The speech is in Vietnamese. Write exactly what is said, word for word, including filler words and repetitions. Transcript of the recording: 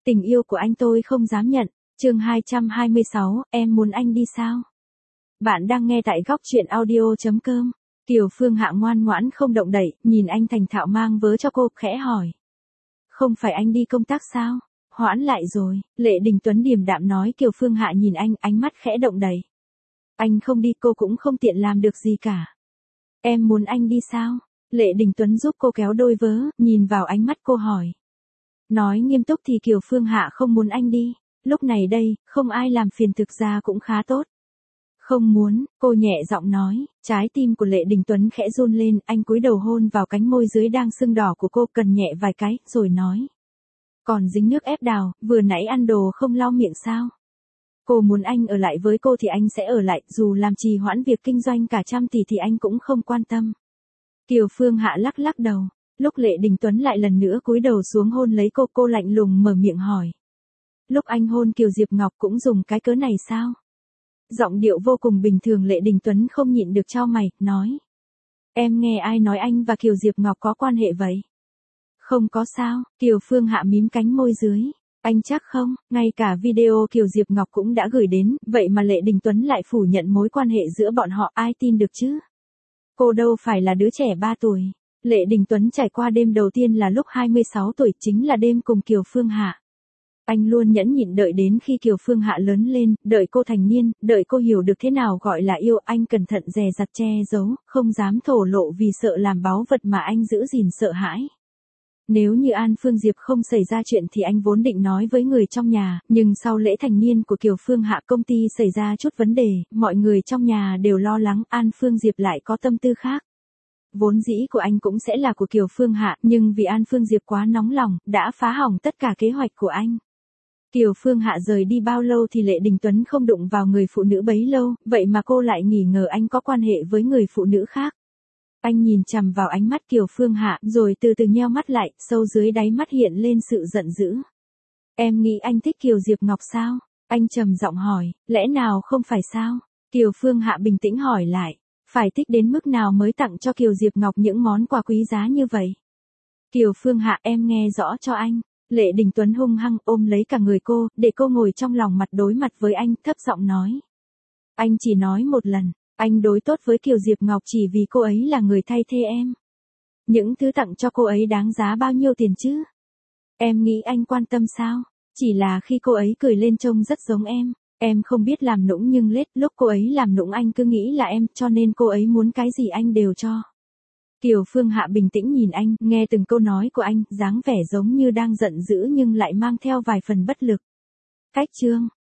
Tình yêu của anh tôi không dám nhận. Chương hai trăm hai mươi sáu, em muốn anh đi sao? Bạn đang nghe tại góc truyện audio chấm com. Kiều Phương Hạ ngoan ngoãn không động đậy, nhìn anh thành thạo mang vớ cho cô, khẽ hỏi. Không phải anh đi công tác sao? Hoãn lại rồi, Lệ Đình Tuấn điềm đạm nói. Kiều Phương Hạ nhìn anh, ánh mắt khẽ động đậy. Anh không đi cô cũng không tiện làm được gì cả. Em muốn anh đi sao? Lệ Đình Tuấn giúp cô kéo đôi vớ, nhìn vào ánh mắt cô hỏi. Nói nghiêm túc thì Kiều Phương Hạ không muốn anh đi. Lúc này đây, không ai làm phiền thực ra cũng khá tốt. Không muốn, cô nhẹ giọng nói. Trái tim của Lệ Đình Tuấn khẽ run lên, anh cúi đầu hôn vào cánh môi dưới đang sưng đỏ của cô, cần nhẹ vài cái, rồi nói. Còn dính nước ép đào, vừa nãy ăn đồ không lau miệng sao? Cô muốn anh ở lại với cô thì anh sẽ ở lại, dù làm trì hoãn việc kinh doanh cả trăm tỷ thì anh cũng không quan tâm. Kiều Phương Hạ lắc lắc đầu. Lúc Lệ Đình Tuấn lại lần nữa cúi đầu xuống hôn lấy cô, cô lạnh lùng mở miệng hỏi. Lúc anh hôn Kiều Diệp Ngọc cũng dùng cái cớ này sao? Giọng điệu vô cùng bình thường. Lệ Đình Tuấn không nhịn được chau mày, nói. Em nghe ai nói anh và Kiều Diệp Ngọc có quan hệ vậy? Không có sao, Kiều Phương Hạ mím cánh môi dưới. Anh chắc không, ngay cả video Kiều Diệp Ngọc cũng đã gửi đến, vậy mà Lệ Đình Tuấn lại phủ nhận mối quan hệ giữa bọn họ, ai tin được chứ? Cô đâu phải là đứa trẻ ba tuổi. Lệ Đình Tuấn trải qua đêm đầu tiên là lúc hai mươi sáu tuổi, chính là đêm cùng Kiều Phương Hạ. Anh luôn nhẫn nhịn đợi đến khi Kiều Phương Hạ lớn lên, đợi cô thành niên, đợi cô hiểu được thế nào gọi là yêu. Anh cẩn thận dè dặt che giấu, không dám thổ lộ vì sợ làm báu vật mà anh giữ gìn sợ hãi. Nếu như An Phương Diệp không xảy ra chuyện thì anh vốn định nói với người trong nhà, nhưng sau lễ thành niên của Kiều Phương Hạ công ty xảy ra chút vấn đề, mọi người trong nhà đều lo lắng An Phương Diệp lại có tâm tư khác. Vốn dĩ của anh cũng sẽ là của Kiều Phương Hạ, nhưng vì An Phương Diệp quá nóng lòng, đã phá hỏng tất cả kế hoạch của anh. Kiều Phương Hạ rời đi bao lâu thì Lệ Đình Tuấn không đụng vào người phụ nữ bấy lâu, vậy mà cô lại nghi ngờ anh có quan hệ với người phụ nữ khác. Anh nhìn chằm vào ánh mắt Kiều Phương Hạ, rồi từ từ nheo mắt lại, sâu dưới đáy mắt hiện lên sự giận dữ. Em nghĩ anh thích Kiều Diệp Ngọc sao? Anh trầm giọng hỏi, lẽ nào không phải sao? Kiều Phương Hạ bình tĩnh hỏi lại, phải thích đến mức nào mới tặng cho Kiều Diệp Ngọc những món quà quý giá như vậy? Kiều Phương Hạ, em nghe rõ cho anh. Lệ Đình Tuấn hung hăng ôm lấy cả người cô, để cô ngồi trong lòng mặt đối mặt với anh, thấp giọng nói. Anh chỉ nói một lần. Anh đối tốt với Kiều Diệp Ngọc chỉ vì cô ấy là người thay thế em. Những thứ tặng cho cô ấy đáng giá bao nhiêu tiền chứ? Em nghĩ anh quan tâm sao? Chỉ là khi cô ấy cười lên trông rất giống em. Em không biết làm nũng nhưng lết lúc cô ấy làm nũng anh cứ nghĩ là em, cho nên cô ấy muốn cái gì anh đều cho. Kiều Phương Hạ bình tĩnh nhìn anh, nghe từng câu nói của anh, dáng vẻ giống như đang giận dữ nhưng lại mang theo vài phần bất lực. Cách chương.